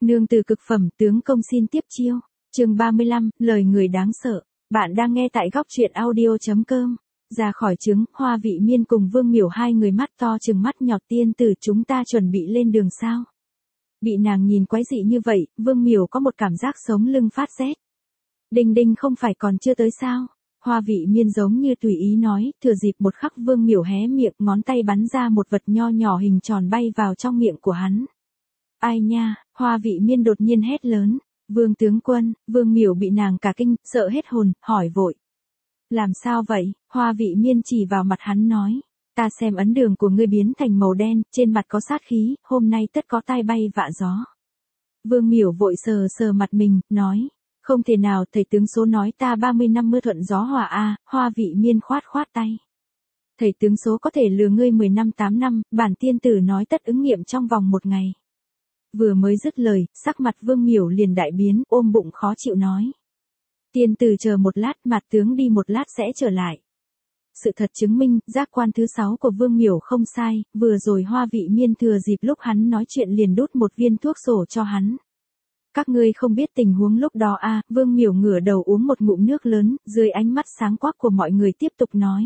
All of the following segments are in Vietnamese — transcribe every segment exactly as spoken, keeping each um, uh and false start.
Nương từ cực phẩm tướng công xin tiếp chiêu. Chương ba mươi lăm, lời người đáng sợ. Bạn đang nghe tại góc truyện audio chấm com. Ra khỏi trứng, Hoa Vị Miên cùng Vương Miểu hai người mắt to trừng mắt nhọt tiên tử chúng ta chuẩn bị lên đường sao. Bị nàng nhìn quái dị như vậy, Vương Miểu có một cảm giác sống lưng phát rét. Đinh đinh không phải còn chưa tới sao. Hoa Vị Miên giống như tùy ý nói, thừa dịp một khắc Vương Miểu hé miệng ngón tay bắn ra một vật nho nhỏ hình tròn bay vào trong miệng của hắn. Ai nha, Hoa Vị Miên đột nhiên hét lớn. Vương tướng quân, Vương Miểu bị nàng cả kinh, sợ hết hồn, hỏi vội. Làm sao vậy? Hoa Vị Miên chỉ vào mặt hắn nói. Ta xem ấn đường của ngươi biến thành màu đen, trên mặt có sát khí, hôm nay tất có tai bay vạ gió. Vương Miểu vội sờ sờ mặt mình, nói. Không thể nào, thầy tướng số nói ta ba mươi năm mưa thuận gió hòa a. Hoa Vị Miên khoát khoát tay. Thầy tướng số có thể lừa ngươi mười năm tám năm, bản tiên tử nói tất ứng nghiệm trong vòng một ngày. Vừa mới dứt lời, sắc mặt Vương Miểu liền đại biến, ôm bụng khó chịu nói. Tiên tử chờ một lát, mặt tướng đi một lát sẽ trở lại. Sự thật chứng minh, giác quan thứ sáu của Vương Miểu không sai, vừa rồi Hoa Vị Miên thừa dịp lúc hắn nói chuyện liền đút một viên thuốc sổ cho hắn. Các ngươi không biết tình huống lúc đó a. Vương Miểu ngửa đầu uống một ngụm nước lớn, dưới ánh mắt sáng quắc của mọi người tiếp tục nói.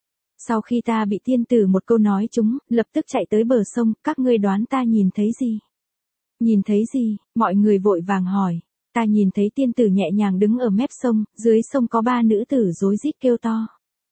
Sau khi ta bị tiên tử một câu nói trúng, lập tức chạy tới bờ sông, các ngươi đoán ta nhìn thấy gì? Nhìn thấy gì? Mọi người vội vàng hỏi. Ta nhìn thấy tiên tử nhẹ nhàng đứng ở mép sông, dưới sông có ba nữ tử rối rít kêu to.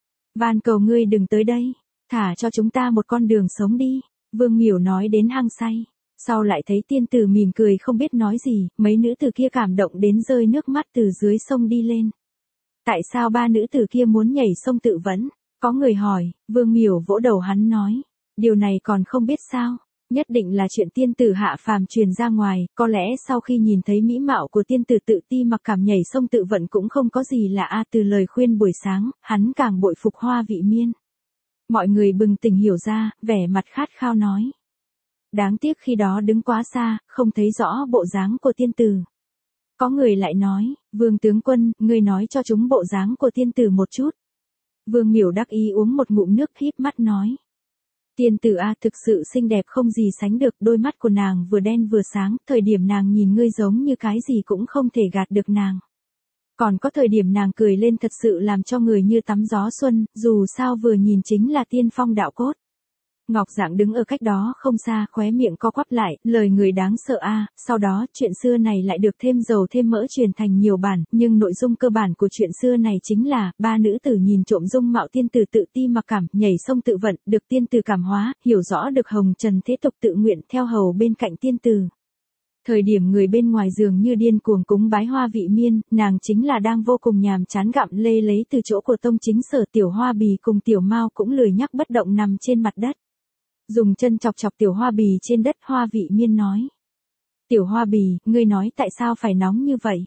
Van cầu ngươi đừng tới đây, thả cho chúng ta một con đường sống đi. Vương Miểu nói đến hăng say. Sau lại thấy tiên tử mỉm cười không biết nói gì, mấy nữ tử kia cảm động đến rơi nước mắt từ dưới sông đi lên. Tại sao ba nữ tử kia muốn nhảy sông tự vẫn? Có người hỏi, Vương Miểu vỗ đầu hắn nói. Điều này còn không biết sao? Nhất định là chuyện tiên tử hạ phàm truyền ra ngoài, có lẽ sau khi nhìn thấy mỹ mạo của tiên tử tự ti mặc cảm nhảy sông tự vận cũng không có gì lạ a. Từ lời khuyên buổi sáng, hắn càng bội phục Hoa Vị Miên. Mọi người bừng tỉnh hiểu ra, vẻ mặt khát khao nói. Đáng tiếc khi đó đứng quá xa, không thấy rõ bộ dáng của tiên tử. Có người lại nói, Vương tướng quân, ngươi nói cho chúng bộ dáng của tiên tử một chút. Vương Miểu đắc ý uống một ngụm nước híp mắt nói. Tiên tử a thực sự xinh đẹp không gì sánh được, đôi mắt của nàng vừa đen vừa sáng, thời điểm nàng nhìn ngươi giống như cái gì cũng không thể gạt được nàng. Còn có thời điểm nàng cười lên thật sự làm cho người như tắm gió xuân, dù sao vừa nhìn chính là tiên phong đạo cốt. Ngọc Dạng đứng ở cách đó không xa, khóe miệng co quắp lại, lời người đáng sợ a. Sau đó, chuyện xưa này lại được thêm dầu thêm mỡ truyền thành nhiều bản, nhưng nội dung cơ bản của chuyện xưa này chính là, ba nữ tử nhìn trộm dung mạo tiên tử tự ti mặc cảm, nhảy sông tự vận, được tiên tử cảm hóa, hiểu rõ được hồng trần thế tục tự nguyện theo hầu bên cạnh tiên tử. Thời điểm người bên ngoài giường như điên cuồng cúng bái Hoa Vị Miên, nàng chính là đang vô cùng nhàm chán gặm lê lấy từ chỗ của tông chính sở. Tiểu Hoa Bì cùng Tiểu Mao cũng lười nhắc bất động nằm trên mặt đất. Dùng chân chọc chọc Tiểu Hoa Bì trên đất. Hoa Vị Miên nói. Tiểu Hoa Bì, ngươi nói tại sao phải nóng như vậy?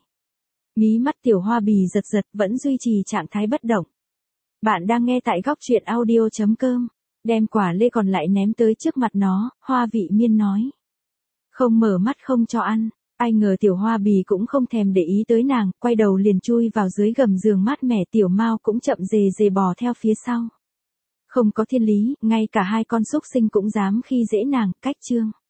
Mí mắt Tiểu Hoa Bì giật giật, vẫn duy trì trạng thái bất động. Bạn đang nghe tại góc truyện audio chấm com. Đem quả lê còn lại ném tới trước mặt nó, Hoa Vị Miên nói. Không mở mắt không cho ăn. Ai ngờ Tiểu Hoa Bì cũng không thèm để ý tới nàng, quay đầu liền chui vào dưới gầm giường mát mẻ. Tiểu Mao cũng chậm rề rề bò theo phía sau. Không có thiên lý, ngay cả hai con súc sinh cũng dám khi dễ nàng, cách chương.